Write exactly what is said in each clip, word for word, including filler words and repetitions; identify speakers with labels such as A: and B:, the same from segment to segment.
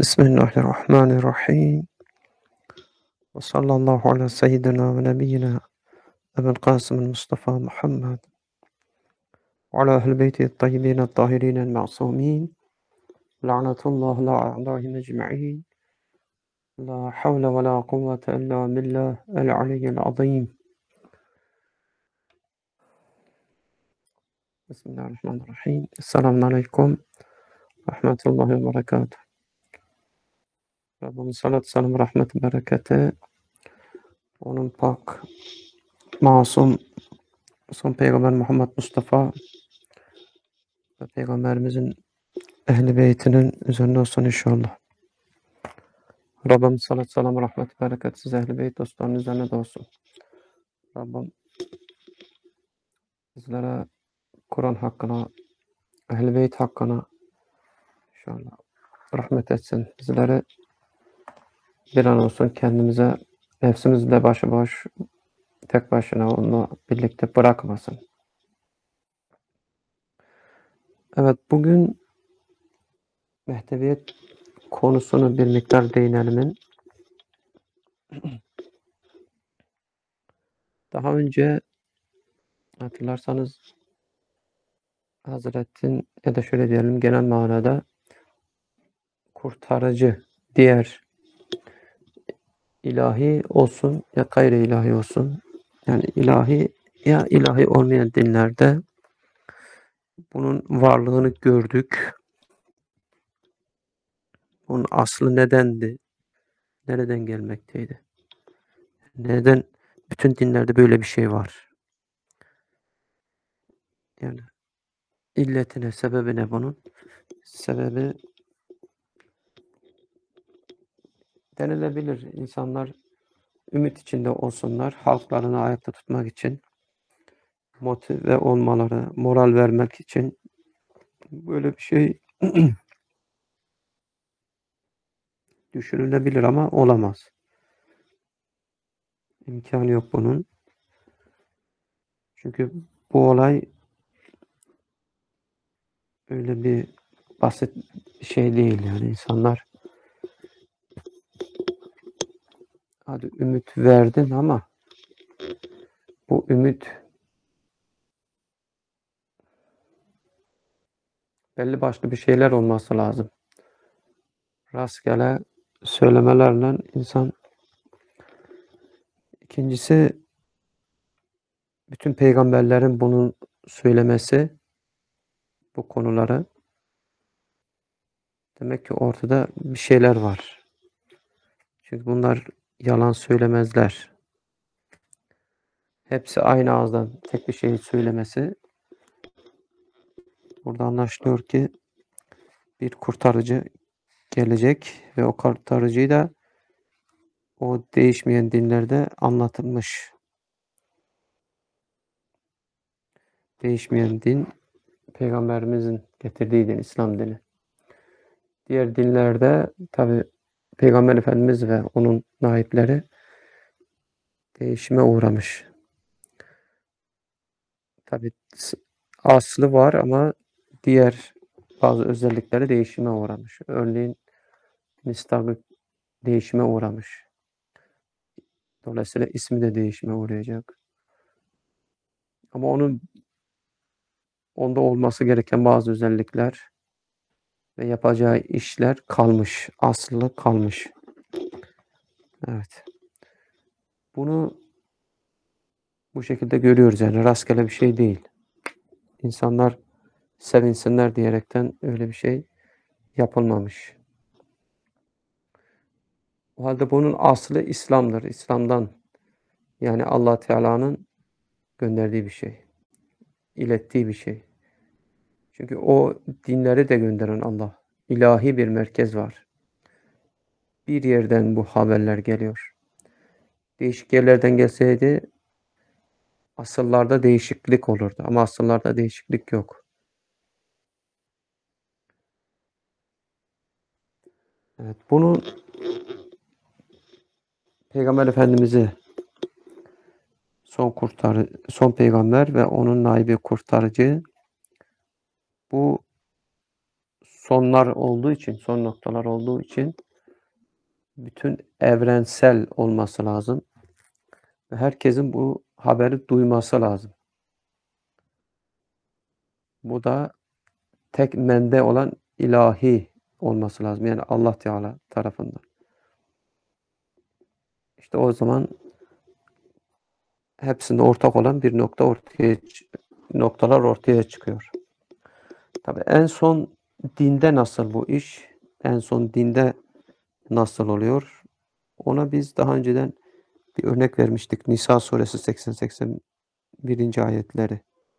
A: Bismillahirrahmanirrahim. Ve sallallahu ala seyyidina ve nebiyyina Ebul Kasım Mustafa Muhammed ve ala ehl beyti tayyibin tahirin ma'sumin. La'netullah la a'dahim ecma'in. La havle ve la kuvvete illa billah el-aliyyil azim. Bismillahirrahmanirrahim. Esselamun aleyküm. Rahmetullahi ve berekatuhu. Rabbimiz salat, selam, rahmet, bereketi onun pak, masum, son Peygamber Muhammed Mustafa ve Peygamberimizin Ehl-i Beytinin üzerine olsun inşallah. Rabbim salat, selam, rahmet, bereket siz Ehl-i Beyt dostlarının üzerine de olsun. Rabbim bizlere Kur'an hakkına, Ehl-i Beyt hakkına inşallah rahmet etsin. Bizleri bir an olsun kendimize, nefsimizle başıboş, tek başına onunla birlikte bırakmasın. Evet, bugün mehdeviyet konusunu bir miktar değinelimin. Daha önce hatırlarsanız Hazretin ya da şöyle diyelim genel manada kurtarıcı, diğer ilahi olsun ya gayri ilahi olsun, yani ilahi ya ilahi olmayan dinlerde bunun varlığını gördük. Bunun aslı nedendi? Nereden gelmekteydi? Neden bütün dinlerde böyle bir şey var? Yani illetine, sebebine bunun sebebi denilebilir. İnsanlar ümit içinde olsunlar, halklarını ayakta tutmak için, motive olmaları, moral vermek için böyle bir şey düşünülebilir ama olamaz. İmkanı yok bunun. Çünkü bu olay öyle bir basit bir şey değil yani insanlar hadi ümit verdin ama bu ümit belli başlı bir şeyler olması lazım. Rastgele söylemelerle insan. İkincisi bütün peygamberlerin bunu söylemesi bu konuları demek ki ortada bir şeyler var. Çünkü bunlar yalan söylemezler. Hepsi aynı ağızdan tek bir şeyi söylemesi burada anlaşılıyor ki bir kurtarıcı gelecek ve o kurtarıcıyı da o değişmeyen dinlerde anlatılmış. Değişmeyen din Peygamberimizin getirdiği din, İslam dini. Diğer dinlerde tabi Peygamber Efendimiz ve onun naipleri değişime uğramış. Tabi aslı var ama diğer bazı özellikleri değişime uğramış. Örneğin mistabı değişime uğramış. Dolayısıyla ismi de değişime uğrayacak. Ama onun onda olması gereken bazı özellikler ve yapacağı işler kalmış. Aslı kalmış. Evet. Bunu bu şekilde görüyoruz yani rastgele bir şey değil. İnsanlar sevinsinler diyerekten öyle bir şey yapılmamış. O halde bunun aslı İslam'dır. İslam'dan yani Allah Teala'nın gönderdiği bir şey. İlettiği bir şey. Çünkü o dinleri de gönderen Allah. İlahi bir merkez var. Bir yerden bu haberler geliyor. Değişik yerlerden gelseydi asıllarda değişiklik olurdu. Ama asıllarda değişiklik yok. Evet, bunu Peygamber Efendimiz'i son kurtarı, son peygamber ve onun naibi kurtarıcı bu sonlar olduğu için, son noktalar olduğu için bütün evrensel olması lazım. Ve herkesin bu haberi duyması lazım. Bu da tek mende olan ilahi olması lazım. Yani Allah Teala tarafından. İşte o zaman hepsinde ortak olan bir nokta ortaya noktalar ortaya çıkıyor. Tabii en son dinde nasıl bu iş? En son dinde nasıl oluyor? Ona biz daha önceden bir örnek vermiştik. Nisa suresi seksen seksen birinci ayetleri.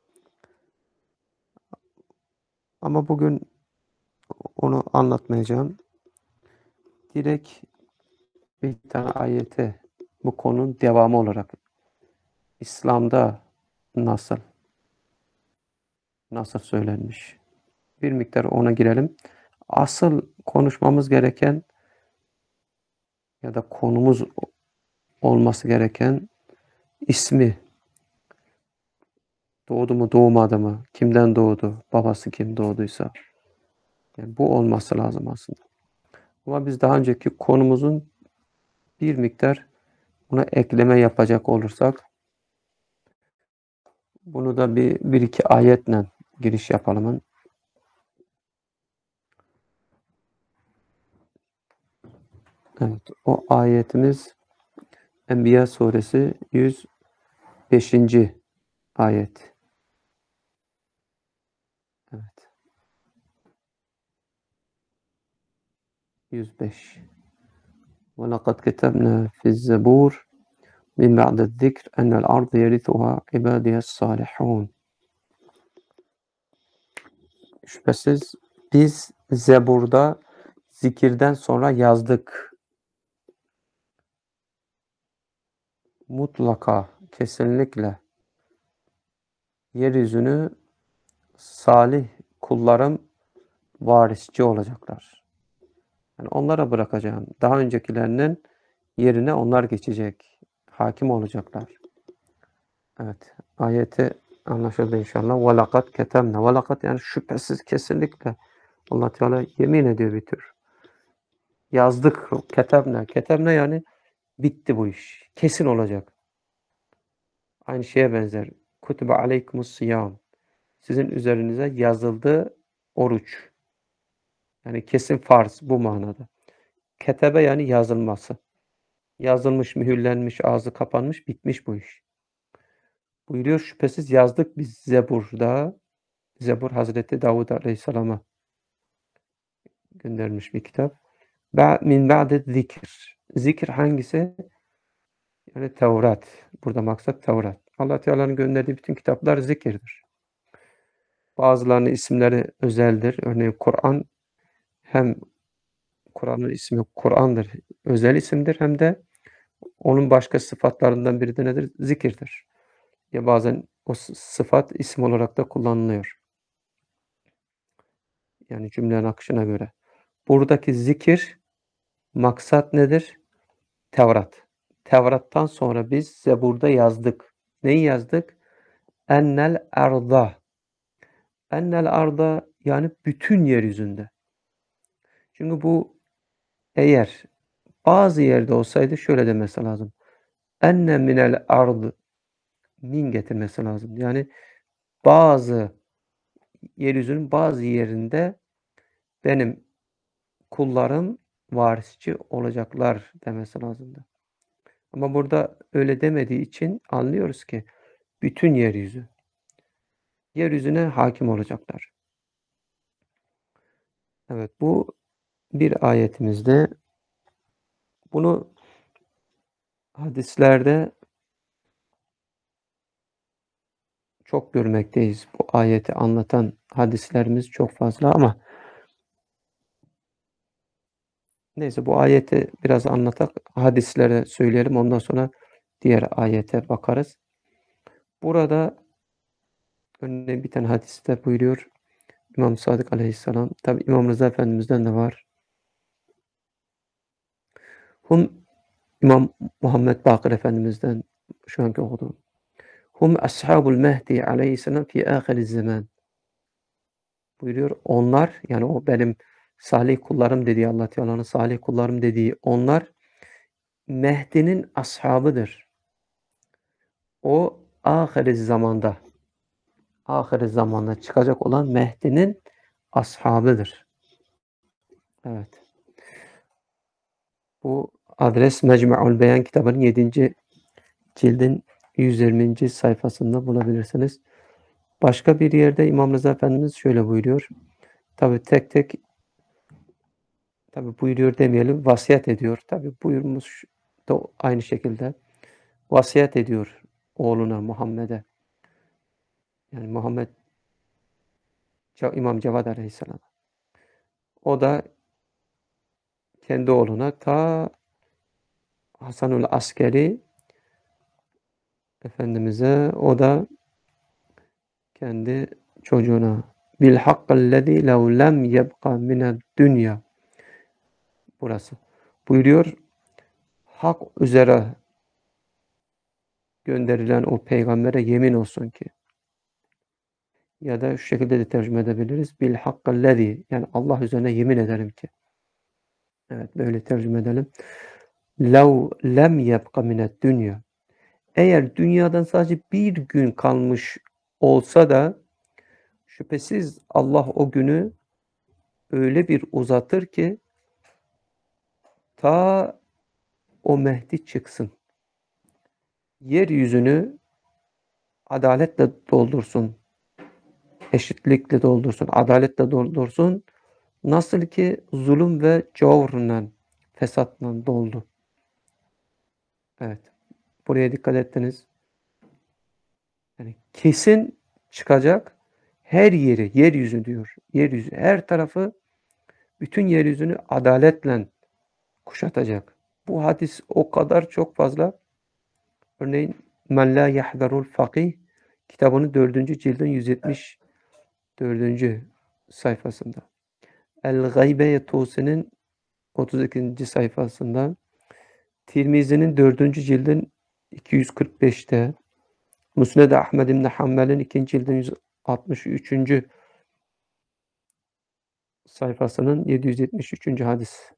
A: Ama bugün onu anlatmayacağım. Direkt bir tane ayete bu konunun devamı olarak İslam'da nasıl nasıl söylenmiş? Bir miktar ona girelim. Asıl konuşmamız gereken ya da konumuz olması gereken ismi. Doğdu mu doğmadı mı? Kimden doğdu? Babası kim doğduysa. Yani bu olması lazım aslında. Ama biz daha önceki konumuzun bir miktar buna ekleme yapacak olursak bunu da bir, bir iki ayetle giriş yapalım. Evet, o ayetimiz Enbiya suresi yüz beşinci ayet. Evet. yüz beş. Ve lekad ketebna fi'z-zebur min ba'de'z-zikr enel ardı yerithuha ibadiyes-salihun. Şüphesiz biz Zebur'da zikirden sonra yazdık. Mutlaka, kesinlikle yeryüzünü salih kullarım varisçi olacaklar. Yani onlara bırakacağım. Daha öncekilerinin yerine onlar geçecek. Hakim olacaklar. Evet. Ayeti anlaşıldı inşallah. وَلَقَدْ كَتَبْنَا وَلَقَدْ yani şüphesiz kesinlikle. Allah Teala yemin ediyor bir tür. Yazdık. Ketebne. Ketebne yani bitti bu iş. Kesin olacak. Aynı şeye benzer. Kutibe aleykumus siyam. Sizin üzerinize yazıldı oruç. Yani kesin farz bu manada. Ketebe yani yazılması. Yazılmış, mühürlenmiş, ağzı kapanmış, bitmiş bu iş. Buyuruyor şüphesiz yazdık biz Zebur'da. Zebur Hazreti Davud Aleyhisselam'a göndermiş bir kitap. Min ba'de zikir. Zikir hangisi? Yani Tevrat. Burada maksat Tevrat. Allah Teala'nın gönderdiği bütün kitaplar zikirdir. Bazılarının isimleri özeldir. Örneğin Kur'an hem Kur'an'ın ismi Kur'an'dır. Özel isimdir hem de onun başka sıfatlarından biri de nedir? Zikirdir. Ya bazen o sıfat isim olarak da kullanılıyor. Yani cümlenin akışına göre. Buradaki zikir maksat nedir? Tevrat. Tevrat'tan sonra biz Zebur'da yazdık. Neyi yazdık? Ennel arda. Ennel arda yani bütün yeryüzünde. Çünkü bu eğer bazı yerde olsaydı şöyle demesi lazım. Enne minel ardı min getirmesi lazım. Yani bazı yeryüzünün bazı yerinde benim kullarım varisçi olacaklar demesi lazımdı. Ama burada öyle demediği için anlıyoruz ki bütün yeryüzü. Yeryüzüne hakim olacaklar. Evet bu bir ayetimizde. Bunu hadislerde çok görmekteyiz. Bu ayeti anlatan hadislerimiz çok fazla ama neyse bu ayeti biraz anlatak, hadislere söyleyelim. Ondan sonra diğer ayete bakarız. Burada örneğin bir tane hadiste buyuruyor İmam Sadık Aleyhisselam. Tabi İmam Rıza Efendimiz'den de var. Hum İmam Muhammed Bakır Efendimiz'den şu anki okuduğum. Hum ashabul mehdi aleyhisselam fi ahiriz zaman. Buyuruyor onlar yani o benim salih kullarım dediği Allah Teala'nın salih kullarım dediği onlar Mehdi'nin ashabıdır. O ahir zamanda ahir zamanda çıkacak olan Mehdi'nin ashabıdır. Evet. Bu adres Mecmu'ul Beyan kitabının yedinci cildin yüz yirminci sayfasında bulabilirsiniz. Başka bir yerde İmam Rıza Efendimiz şöyle buyuruyor. Tabi tek tek tabi buyuruyor demeyelim, vasiyet ediyor. Tabi buyurmuş da aynı şekilde vasiyet ediyor oğluna Muhammed'e. Yani Muhammed İmam Cevad Aleyhisselam. O da kendi oğluna ta Hasanul Askeri Efendimiz'e o da kendi çocuğuna bil hakkallezî lev lem yebqa mined dünya burası. Buyuruyor hak üzere gönderilen o peygambere yemin olsun ki ya da şu şekilde de tercüme edebiliriz. Bil hakkallezî yani Allah üzerine yemin ederim ki. Evet böyle tercüme edelim. Lev lem yebqa mined dünya eğer dünyadan sadece bir gün kalmış olsa da şüphesiz Allah o günü öyle bir uzatır ki ta o Mehdi çıksın. Yeryüzünü adaletle doldursun. Eşitlikle doldursun. Adaletle doldursun. Nasıl ki zulüm ve cavrla, fesatla doldu. Evet. Buraya dikkat ettiniz. Yani kesin çıkacak. Her yeri, yeryüzü diyor. Yeryüzü, her tarafı, bütün yeryüzünü adaletle kuşatacak. Bu hadis o kadar çok fazla. Örneğin Men la yahzarul fakih kitabının dördüncü cildin yüz yetmiş dördüncü sayfasında. El-Gaybe Tusi'nin otuz ikinci sayfasında. Tirmizi'nin dördüncü cildin iki yüz kırk beşte. Musned Ahmed İbn Hanbel'in ikinci cildin yüz altmış üçüncü sayfasının yedi yüz yetmiş üçüncü hadis.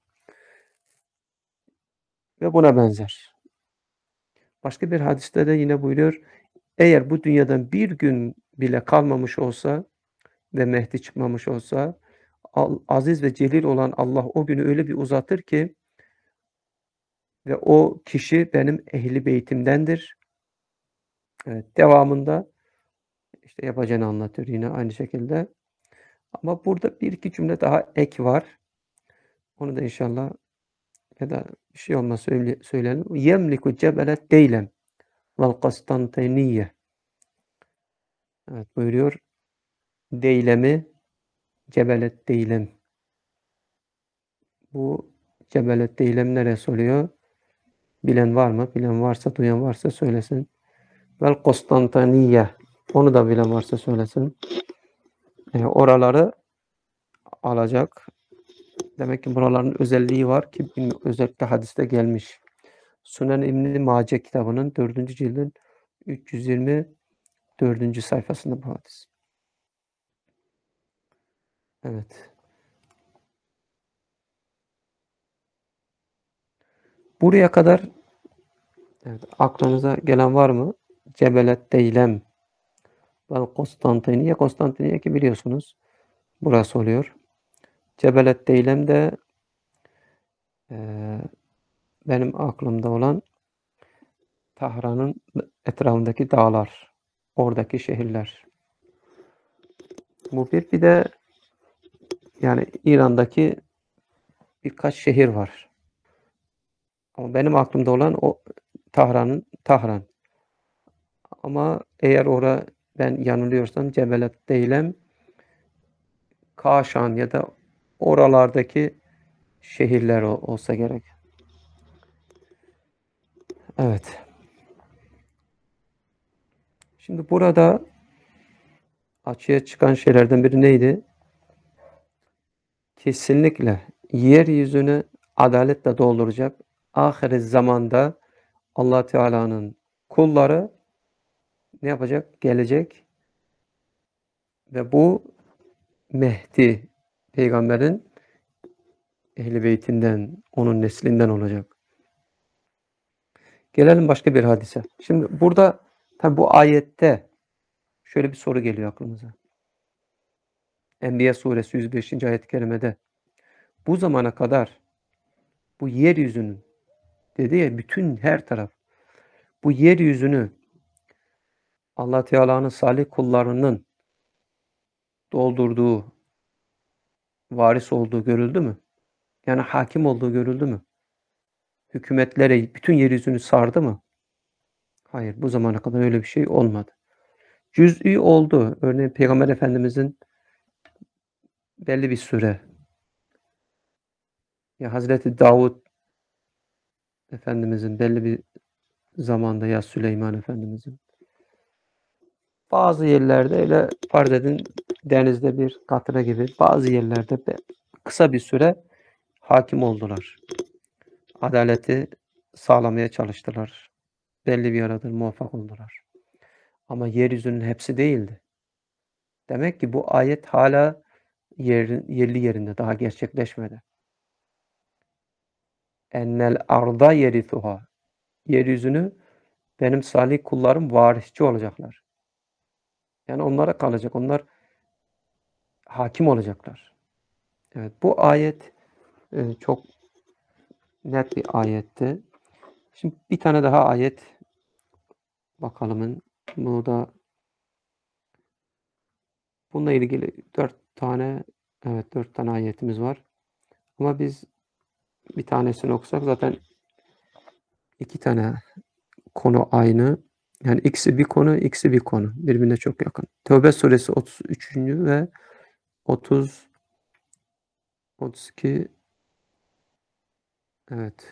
A: Ve buna benzer. Başka bir hadiste de yine buyuruyor. Eğer bu dünyadan bir gün bile kalmamış olsa ve Mehdi çıkmamış olsa aziz ve celil olan Allah o günü öyle bir uzatır ki ve o kişi benim ehli beytimdendir. Evet, devamında işte yapacağını anlatıyor yine aynı şekilde. Ama burada bir iki cümle daha ek var. Onu da inşallah ya da bir şey olmaz söyle, söyleyelim. Yemliku cebelet deylem vel Konstantiniye. Evet buyuruyor. Deylemi Cebelet Deylem. Bu Cebelet Deylem neresi oluyor? Bilen var mı? Bilen varsa, duyan varsa söylesin. Vel Konstantiniye. Onu da bilen varsa söylesin. E, oraları alacak. Demek ki buraların özelliği var ki özellikle hadiste gelmiş. Sunan İbn-i Mace kitabının dördüncü cildin üç yüz yirmi dördüncü sayfasında bu hadis. Evet. Buraya kadar evet, aklınıza gelen var mı? Cebelet Deylem vel Konstantiniye. Konstantiniye ki biliyorsunuz burası oluyor. Cebelet Deylem de e, benim aklımda olan Tahran'ın etrafındaki dağlar. Oradaki şehirler. Bu bir. Bir de yani İran'daki birkaç şehir var. Ama benim aklımda olan o Tahran'ın Tahran. Ama eğer ora ben yanılıyorsam Cebelet Deylem Kaşan ya da oralardaki şehirler olsa gerek. Evet. Şimdi burada açığa çıkan şeylerden biri neydi? Kesinlikle yeryüzünü adaletle dolduracak. Ahir zamanda Allah Teala'nın kulları ne yapacak? Gelecek ve bu Mehdi peygamberin Ehl-i Beytinden, onun neslinden olacak. Gelelim başka bir hadise. Şimdi burada tabi bu ayette şöyle bir soru geliyor aklımıza. Enbiya suresi yüz beşinci ayet-i kerimede bu zamana kadar bu yeryüzünün dedi ya bütün her taraf bu yeryüzünü Allah Teala'nın salih kullarının doldurduğu, varis olduğu görüldü mü? Yani hakim olduğu görüldü mü? Hükümetlere bütün yeryüzünü sardı mı? Hayır, bu zamana kadar öyle bir şey olmadı. Cüz'i oldu. Örneğin Peygamber Efendimizin belli bir süre ya Hazreti Davud Efendimizin belli bir zamanda ya Süleyman Efendimizin bazı yerlerde öyle farz edin denizde bir katra gibi bazı yerlerde kısa bir süre hakim oldular. Adaleti sağlamaya çalıştılar. Belli bir aradır muvaffak oldular. Ama yeryüzünün hepsi değildi. Demek ki bu ayet hala yer, yerli yerinde daha gerçekleşmedi. Ennel arda yerithuha. Yeryüzünü benim salih kullarım varisçi olacaklar. Yani onlara kalacak. Onlar hakim olacaklar. Evet, bu ayet e, çok net bir ayetti. Şimdi bir tane daha ayet bakalım. Bu da bununla ilgili dört tane evet dört tane ayetimiz var. Ama biz bir tanesini okusak zaten iki tane konu aynı. Yani ikisi bir konu, ikisi bir konu. Birbirine çok yakın. Tevbe suresi otuz üçüncü ve otuz otuz iki evet.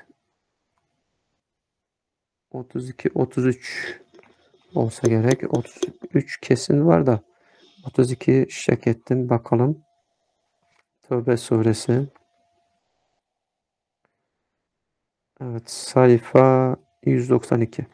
A: otuz iki otuz üç olsa gerek. otuz üç kesin var da otuz iki şek ettim. Bakalım. Tevbe suresi. Evet. Sayfa yüz doksan iki.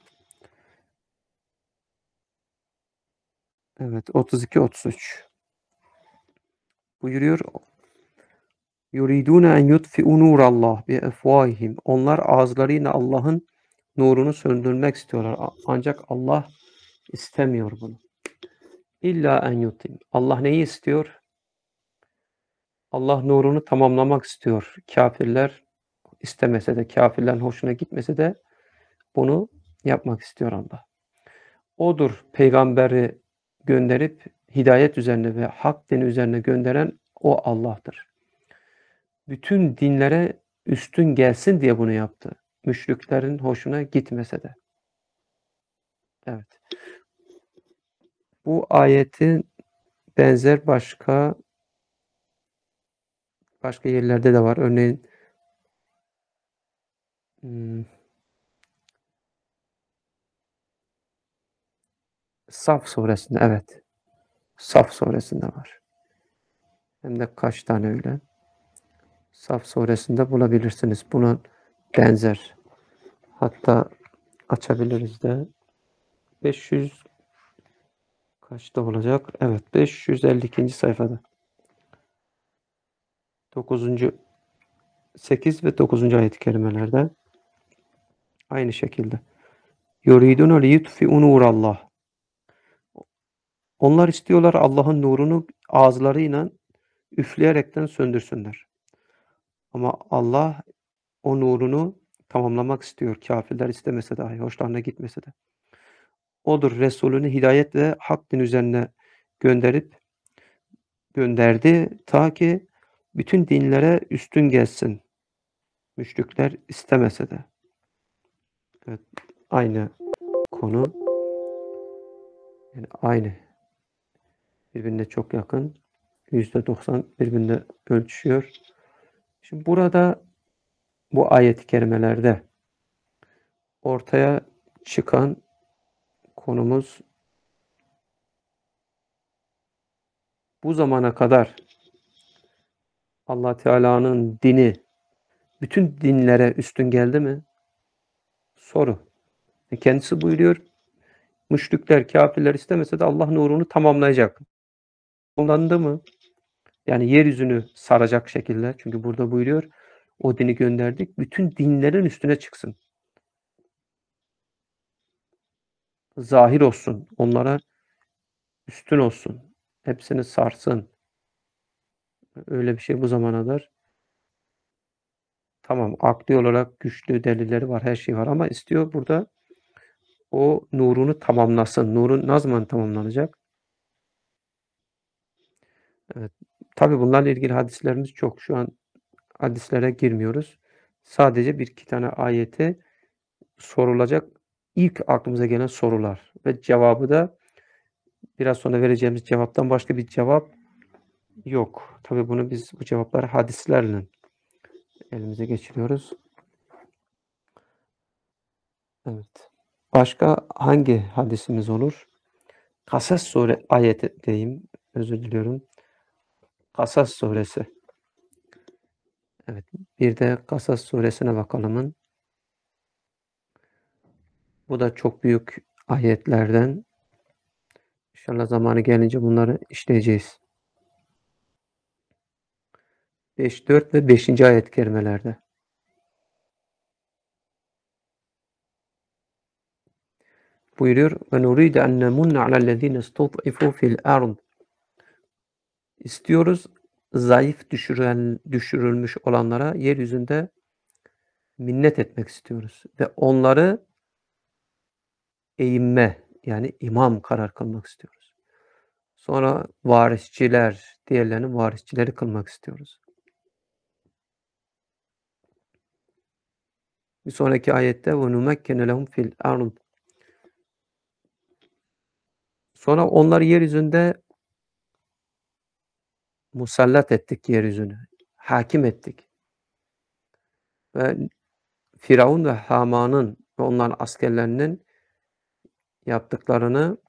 A: Evet. otuz iki otuz üç. Buyuruyor. Yuridune en yutfi'u nurallah bi efvahihim. Onlar ağızlarıyla Allah'ın nurunu söndürmek istiyorlar. Ancak Allah istemiyor bunu. İlla en yutim. Allah neyi istiyor? Allah nurunu tamamlamak istiyor. Kafirler istemese de, kafirlerin hoşuna gitmese de bunu yapmak istiyor Allah. Odur peygamberi gönderip hidayet üzerine ve hak dini üzerine gönderen o Allah'tır. Bütün dinlere üstün gelsin diye bunu yaptı. Müşriklerin hoşuna gitmese de. Evet. Bu ayetin benzer başka başka yerlerde de var. Örneğin hmm, Saf suresinde evet. Saf suresinde var. Hem de kaç tane öyle. Saf suresinde bulabilirsiniz. Buna benzer. Hatta açabiliriz de. beş yüz kaçta olacak? Evet. beş yüz elli ikinci sayfada. dokuzuncu sekiz ve dokuzuncu ayet-i kerimelerde aynı şekilde. Yuridun li yutfi'u nurallah. Onlar istiyorlar Allah'ın nurunu ağızlarıyla üfleyerekten söndürsünler. Ama Allah o nurunu tamamlamak istiyor. Kafirler istemese dahi, hoşlarına gitmese de. Odur Resulünü hidayet ve hak din üzerine gönderip gönderdi ta ki bütün dinlere üstün gelsin. Müşrikler istemese de. Evet, aynı konu. Yani aynı. Birbirine çok yakın. yüzde doksan birbirine ölçüşüyor. Şimdi burada bu ayet-i kerimelerde ortaya çıkan konumuz bu zamana kadar Allah Teala'nın dini bütün dinlere üstün geldi mi? Soru. E kendisi buyuruyor. Müşrikler, kafirler istemese de Allah nurunu tamamlayacak. Tamamlandı mı? Yani yeryüzünü saracak şekilde çünkü burada buyuruyor, o dini gönderdik, bütün dinlerin üstüne çıksın. Zahir olsun, onlara üstün olsun, hepsini sarsın. Öyle bir şey bu zamana kadar tamam, akli olarak güçlü delilleri var, her şey var ama istiyor burada o nurunu tamamlasın. Nurun ne zaman tamamlanacak? Evet. Tabii bunlarla ilgili hadislerimiz çok. Şu an hadislere girmiyoruz. Sadece bir iki tane ayete sorulacak ilk aklımıza gelen sorular ve cevabı da biraz sonra vereceğimiz cevaptan başka bir cevap yok. Tabii bunu biz bu cevapları hadislerle elimize geçiriyoruz. Evet. Başka hangi hadisimiz olur? Kasas sure ayeti diyeyim. Özür diliyorum. Kasas suresi. Evet. Bir de Kasas suresine bakalımın. Bu da çok büyük ayetlerden. İnşallah zamanı gelince bunları işleyeceğiz. beş, dört ve beşinci ayet kerimelerde. Buyuruyor ve nuridu en nemunne alellezine istud'ifu fil ard. İstiyoruz zayıf düşürülen, düşürülmüş olanlara yeryüzünde minnet etmek istiyoruz ve onları eğinme yani imam karar kılmak istiyoruz. Sonra varisçiler, diğerlerinin varisçileri kılmak istiyoruz. Bir sonraki ayette ve numekkene lehum fil ard. Sonra onları yeryüzünde musallat ettik yeryüzünü. Hakim ettik. Ve Firavun ve Haman'ın ve onların askerlerinin yaptıklarını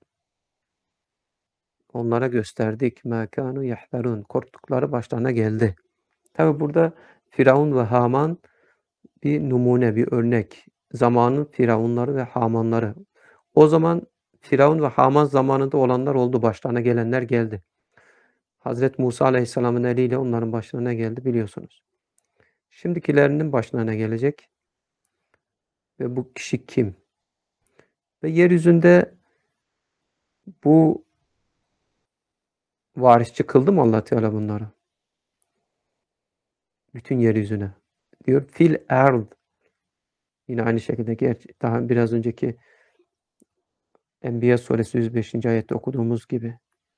A: onlara gösterdik. مَا كَانُوا يَحْذَرُونَ. Korktukları başlarına geldi. Tabi burada Firavun ve Haman bir numune, bir örnek. Zamanın Firavunları ve Hamanları. O zaman Firavun ve Haman zamanında olanlar oldu. Başlarına gelenler geldi. Hazreti Musa Aleyhisselam'ın eliyle onların başlarına ne geldi biliyorsunuz. Şimdikilerinin başına ne gelecek? Ve bu kişi kim? Ve yeryüzünde bu varisçi kıldı mı Allah Teala bunları? Bütün yeryüzüne. Diyor fil erd. Yine aynı şekilde gerçi daha biraz önceki Enbiya suresi yüz beşinci ayette okuduğumuz gibi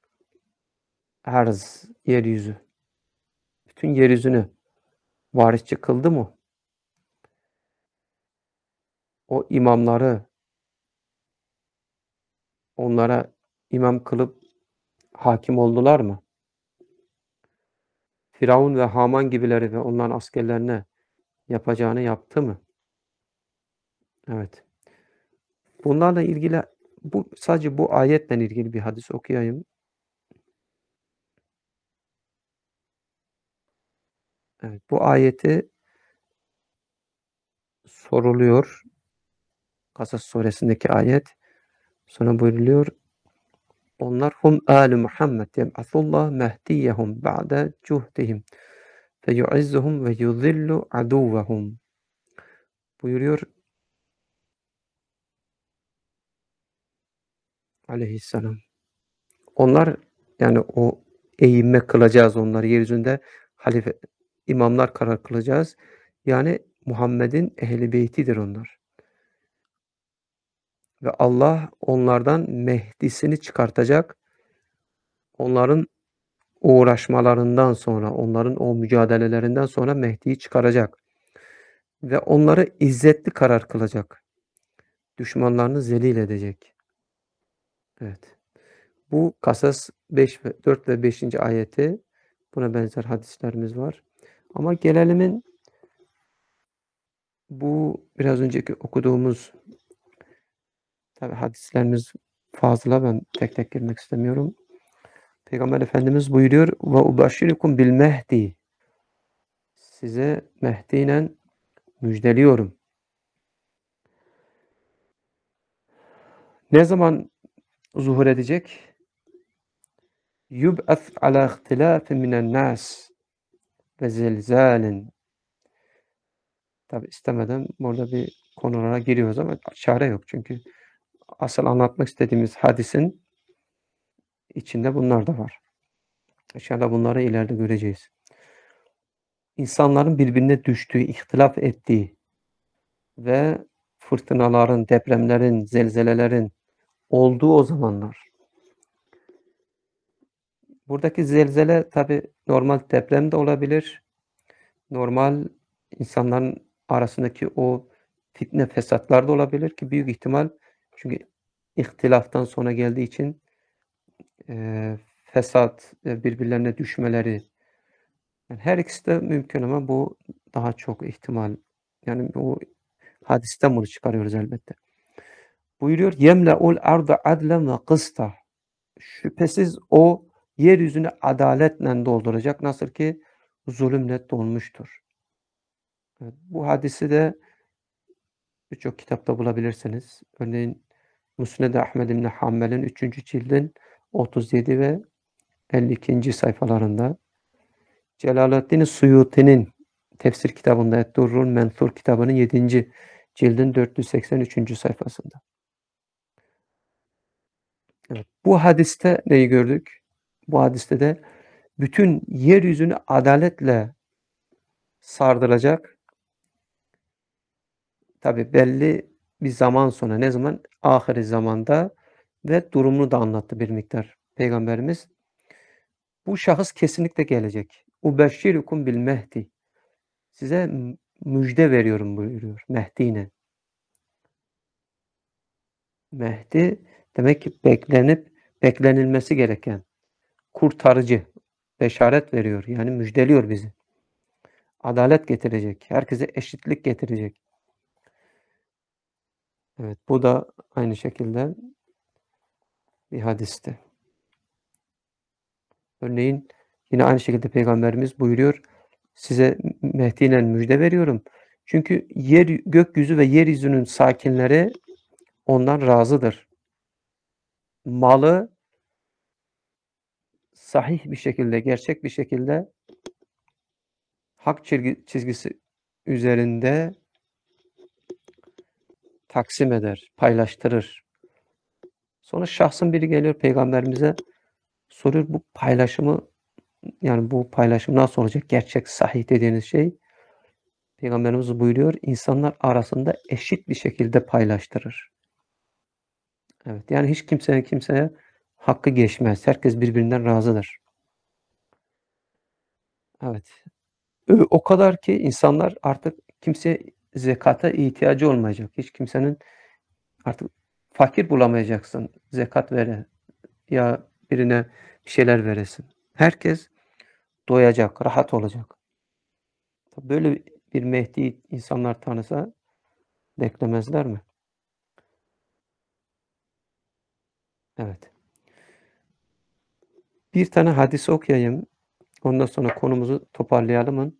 A: erz, yeryüzü. Bütün yeryüzünü varisçi kıldı mı? O imamları onlara imam kılıp hakim oldular mı? Firavun ve Haman gibileri ve onların askerlerine yapacağını yaptı mı? Evet. Bunlarla ilgili bu sadece bu ayetle ilgili bir hadis okuyayım. Evet, bu ayeti soruluyor. Kasas suresindeki ayet. Sonra buyruluyor. Onlar hum âlu Muhammed yeb'athullah mehdiyehum ba'de cuhdihim feyu'izzuhum ve yuzillu aduvvehum. Buyuruyor aleyhisselam. Onlar yani o eğinme kılacağız onları yeryüzünde halife imamlar karar kılacağız. Yani Muhammed'in ehli beytidir onlar. Ve Allah onlardan Mehdi'sini çıkartacak. Onların uğraşmalarından sonra, onların o mücadelelerinden sonra Mehdi'yi çıkaracak. Ve onları izzetli karar kılacak. Düşmanlarını zelil edecek. Evet. Bu Kasas beş ve dört ve beşinci ayeti. Buna benzer hadislerimiz var. Ama gelelimin bu biraz önceki okuduğumuz tabi hadislerimiz fazla, ben tek tek girmek istemiyorum. Peygamber Efendimiz buyuruyor ve ubashirikum bil mehdi. Size Mehdi ile müjdeliyorum. Ne zaman zuhur edecek? Yub'ath ala ihtilafin minen nas ve zelzalin. Tabi istemeden burada bir konulara giriyoruz ama çare yok. Çünkü asıl anlatmak istediğimiz hadisin içinde bunlar da var. İnşallah bunları ileride göreceğiz. İnsanların birbirine düştüğü, ihtilaf ettiği ve fırtınaların, depremlerin, zelzelelerin olduğu o zamanlar. Buradaki zelzele tabi normal deprem de olabilir. Normal insanların arasındaki o fitne fesatlar da olabilir ki büyük ihtimal, çünkü ihtilaftan sonra geldiği için eee, fesat, e, birbirlerine düşmeleri, yani her ikisi de mümkün ama bu daha çok ihtimal. Yani bu hadisten bunu çıkarıyoruz elbette. Buyuruyor yemle'ul arda adlen ve kısta. Şüphesiz o yeryüzünü adaletle dolduracak. Nasıl ki zulümle dolmuştur. Evet, bu hadisi de birçok kitapta bulabilirsiniz. Örneğin Musned-i Ahmed İbni Hanbel'in üçüncü cildin otuz yedi ve elli ikinci sayfalarında. Celaleddin Suyuti'nin tefsir kitabında Et-Durrul Mensur kitabının yedinci cildin dört yüz seksen üçüncü sayfasında. Evet, bu hadiste neyi gördük? Bu hadiste de bütün yeryüzünü adaletle sardıracak. Tabi belli bir zaman sonra, ne zaman? Ahir zamanda ve durumunu da anlattı bir miktar Peygamberimiz. Bu şahıs kesinlikle gelecek. Ubeşşirukum bil Mehdi. Size müjde veriyorum buyuruyor Mehdi'yle. Mehdi demek ki beklenip beklenilmesi gereken kurtarıcı, beşaret veriyor. Yani müjdeliyor bizi. Adalet getirecek. Herkese eşitlik getirecek. Evet, bu da aynı şekilde bir hadisti. Örneğin yine aynı şekilde Peygamberimiz buyuruyor. Size Mehdi'yle müjde veriyorum. Çünkü yer, gökyüzü ve yeryüzünün sakinleri ondan razıdır. Malı sahih bir şekilde, gerçek bir şekilde hak çizgisi üzerinde taksim eder, paylaştırır. Sonra şahsın biri geliyor Peygamberimize soruyor, bu paylaşımı, yani bu paylaşım nasıl olacak? Gerçek, sahih dediğiniz şey. Peygamberimiz buyuruyor, insanlar arasında eşit bir şekilde paylaştırır. Evet, yani hiç kimsenin kimseye hakkı geçmez. Herkes birbirinden razıdır. Evet. O kadar ki insanlar artık kimseye zekata ihtiyacı olmayacak. Hiç kimsenin artık fakir bulamayacaksın. Zekat vere ya birine bir şeyler veresin. Herkes doyacak, rahat olacak. Böyle bir Mehdi insanlar tanısa beklemezler mi? Evet. Bir tane hadis okuyayım. Ondan sonra konumuzu toparlayalım.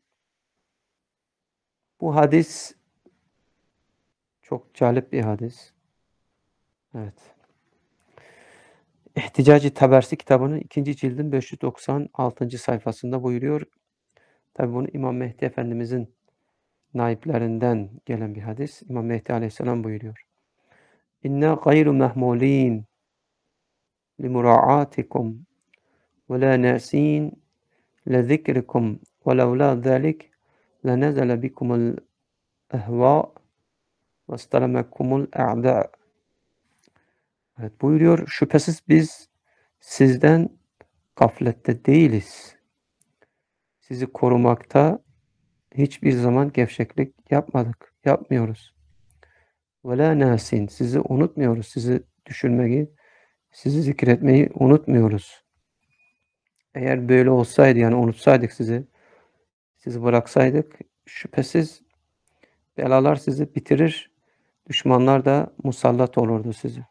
A: Bu hadis çok cazip bir hadis. Evet. İhticac-ı Tabersi kitabının ikinci cildin beş yüz doksan altıncı sayfasında buyuruyor. Tabi bunu İmam Mehdi Efendimizin naiplerinden gelen bir hadis. İmam Mehdi Aleyhisselam buyuruyor. İnna gayru mehmulin li mura'atikum ve la nasin le zikrikum ve levla zalik le nezele bikumul ehva ve stalemekumul a'da. Evet, buyuruyor. Şüphesiz biz sizden gaflette değiliz. Sizi korumakta hiçbir zaman gevşeklik yapmadık, yapmıyoruz. Ve la nasin, sizi unutmuyoruz, sizi düşünmeyi, sizi zikretmeyi unutmuyoruz. Eğer böyle olsaydı, yani unutsaydık sizi, sizi bıraksaydık, şüphesiz belalar sizi bitirir, düşmanlar da musallat olurdu size.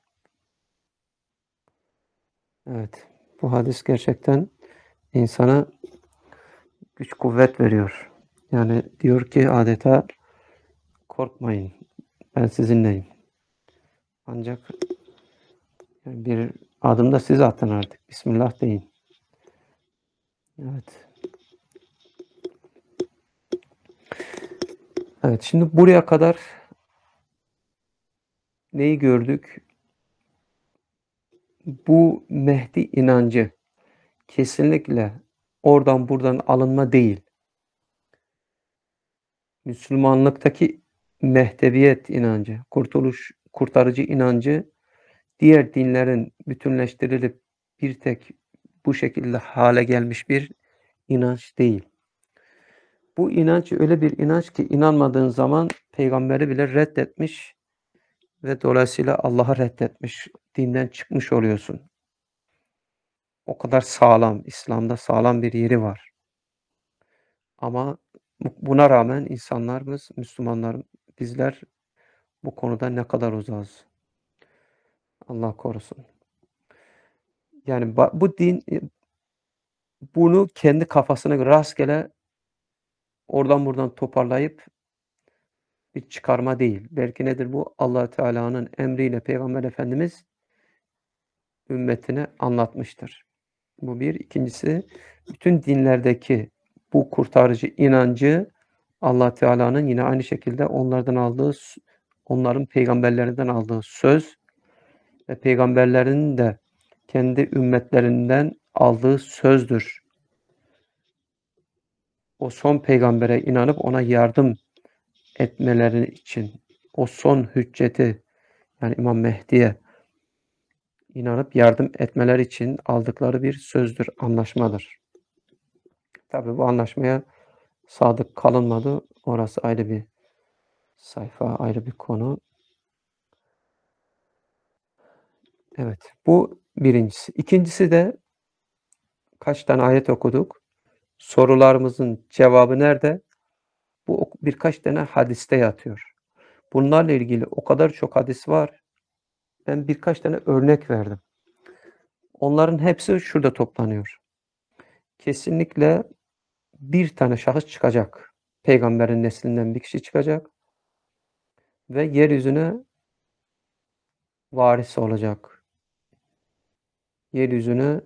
A: Evet, bu hadis gerçekten insana güç kuvvet veriyor. Yani diyor ki adeta korkmayın, ben sizinleyim. Ancak yani bir adım da siz atın artık. Bismillah deyin. Evet. Evet, şimdi buraya kadar neyi gördük? Bu Mehdi inancı kesinlikle oradan buradan alınma değil. Müslümanlıktaki Mehdeviyet inancı, kurtuluş, kurtarıcı inancı diğer dinlerin bütünleştirilip bir tek bu şekilde hale gelmiş bir inanç değil. Bu inanç öyle bir inanç ki inanmadığın zaman peygamberi bile reddetmiş ve dolayısıyla Allah'ı reddetmiş, dinden çıkmış oluyorsun. O kadar sağlam, İslam'da sağlam bir yeri var. Ama buna rağmen insanlarımız, Müslümanlar, bizler bu konuda ne kadar uzağız. Allah korusun. Yani bu din bunu kendi kafasına göre rastgele oradan buradan toparlayıp bir çıkarma değil. Belki nedir bu? Allah Teala'nın emriyle Peygamber Efendimiz ümmetine anlatmıştır. Bu bir. İkincisi, bütün dinlerdeki bu kurtarıcı inancı Allah Teala'nın yine aynı şekilde onlardan aldığı, onların peygamberlerinden aldığı söz ve peygamberlerinin de kendi ümmetlerinden aldığı sözdür. O son peygambere inanıp ona yardım etmeleri için, o son hücceti yani İmam Mehdi'ye inanıp yardım etmeleri için aldıkları bir sözdür, anlaşmadır. Tabii bu anlaşmaya sadık kalınmadı. Orası ayrı bir sayfa, ayrı bir konu. Evet, bu birincisi. İkincisi de kaç tane ayet okuduk. Sorularımızın cevabı nerede? Bu birkaç tane hadiste yatıyor. Bunlarla ilgili o kadar çok hadis var. Ben birkaç tane örnek verdim. Onların hepsi şurada toplanıyor. Kesinlikle bir tane şahıs çıkacak. Peygamberin neslinden bir kişi çıkacak ve yeryüzüne varis olacak. Yeryüzüne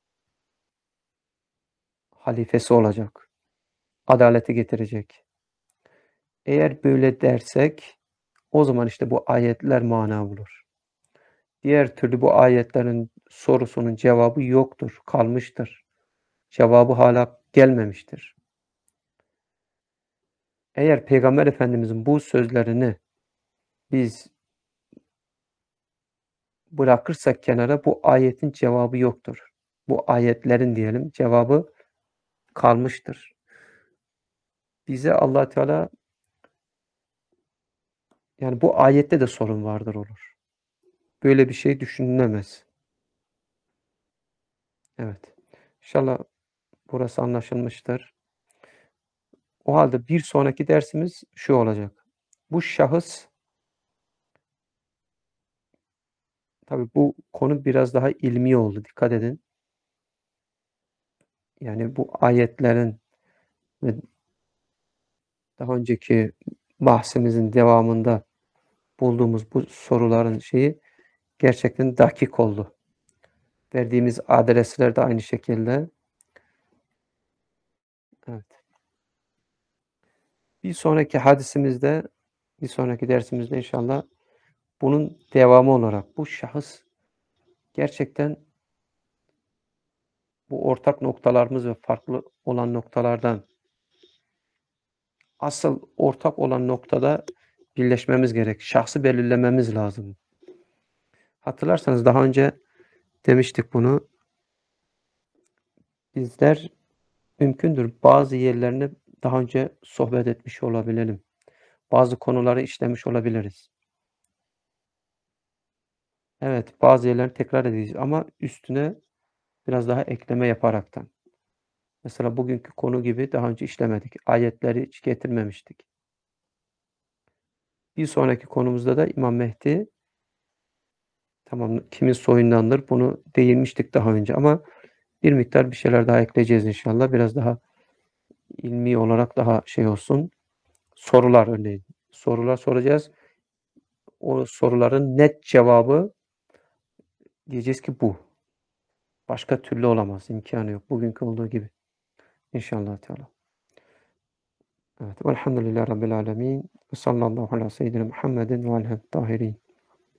A: halifesi olacak. Adaleti getirecek. Eğer böyle dersek o zaman işte bu ayetler mana bulur. Diğer türlü bu ayetlerin sorusunun cevabı yoktur, kalmıştır. Cevabı hala gelmemiştir. Eğer Peygamber Efendimizin bu sözlerini biz bırakırsak kenara bu ayetin cevabı yoktur. Bu ayetlerin diyelim cevabı kalmıştır. Bize Allah Teala yani bu ayette de sorun vardır olur. Böyle bir şey düşünülemez. Evet. İnşallah burası anlaşılmıştır. O halde bir sonraki dersimiz şu olacak. Bu şahıs tabii bu konu biraz daha ilmi oldu. Dikkat edin. Yani bu ayetlerin ve daha önceki bahsimizin devamında bulduğumuz bu soruların şeyi gerçekten dakik oldu. Verdiğimiz adresler de aynı şekilde. Evet. Bir sonraki hadisimizde, bir sonraki dersimizde inşallah bunun devamı olarak bu şahıs gerçekten bu ortak noktalarımız ve farklı olan noktalardan asıl ortak olan noktada birleşmemiz gerek. Şahsı belirlememiz lazım. Hatırlarsanız daha önce demiştik bunu. Bizler mümkündür bazı yerlerini daha önce sohbet etmiş olabilelim. Bazı konuları işlemiş olabiliriz. Evet, bazı yerlerini tekrar edeceğiz ama üstüne biraz daha ekleme yaparaktan. Mesela bugünkü konu gibi daha önce işlemedik. Ayetleri hiç getirmemiştik. Bir sonraki konumuzda da İmam Mehdi tamam kimin soyundandır bunu değinmiştik daha önce ama bir miktar bir şeyler daha ekleyeceğiz inşallah. Biraz daha ilmi olarak daha şey olsun. Sorular örneğin. Sorular soracağız. O soruların net cevabı diyeceğiz ki bu. Başka türlü olamaz. İmkânı yok. Bugünkü olduğu gibi. İnşallah Teala. Evet. Velhamdülillahi Rabbil alemin. Ve sallallahu ala seyyidina Muhammedin ve alihi tahirin.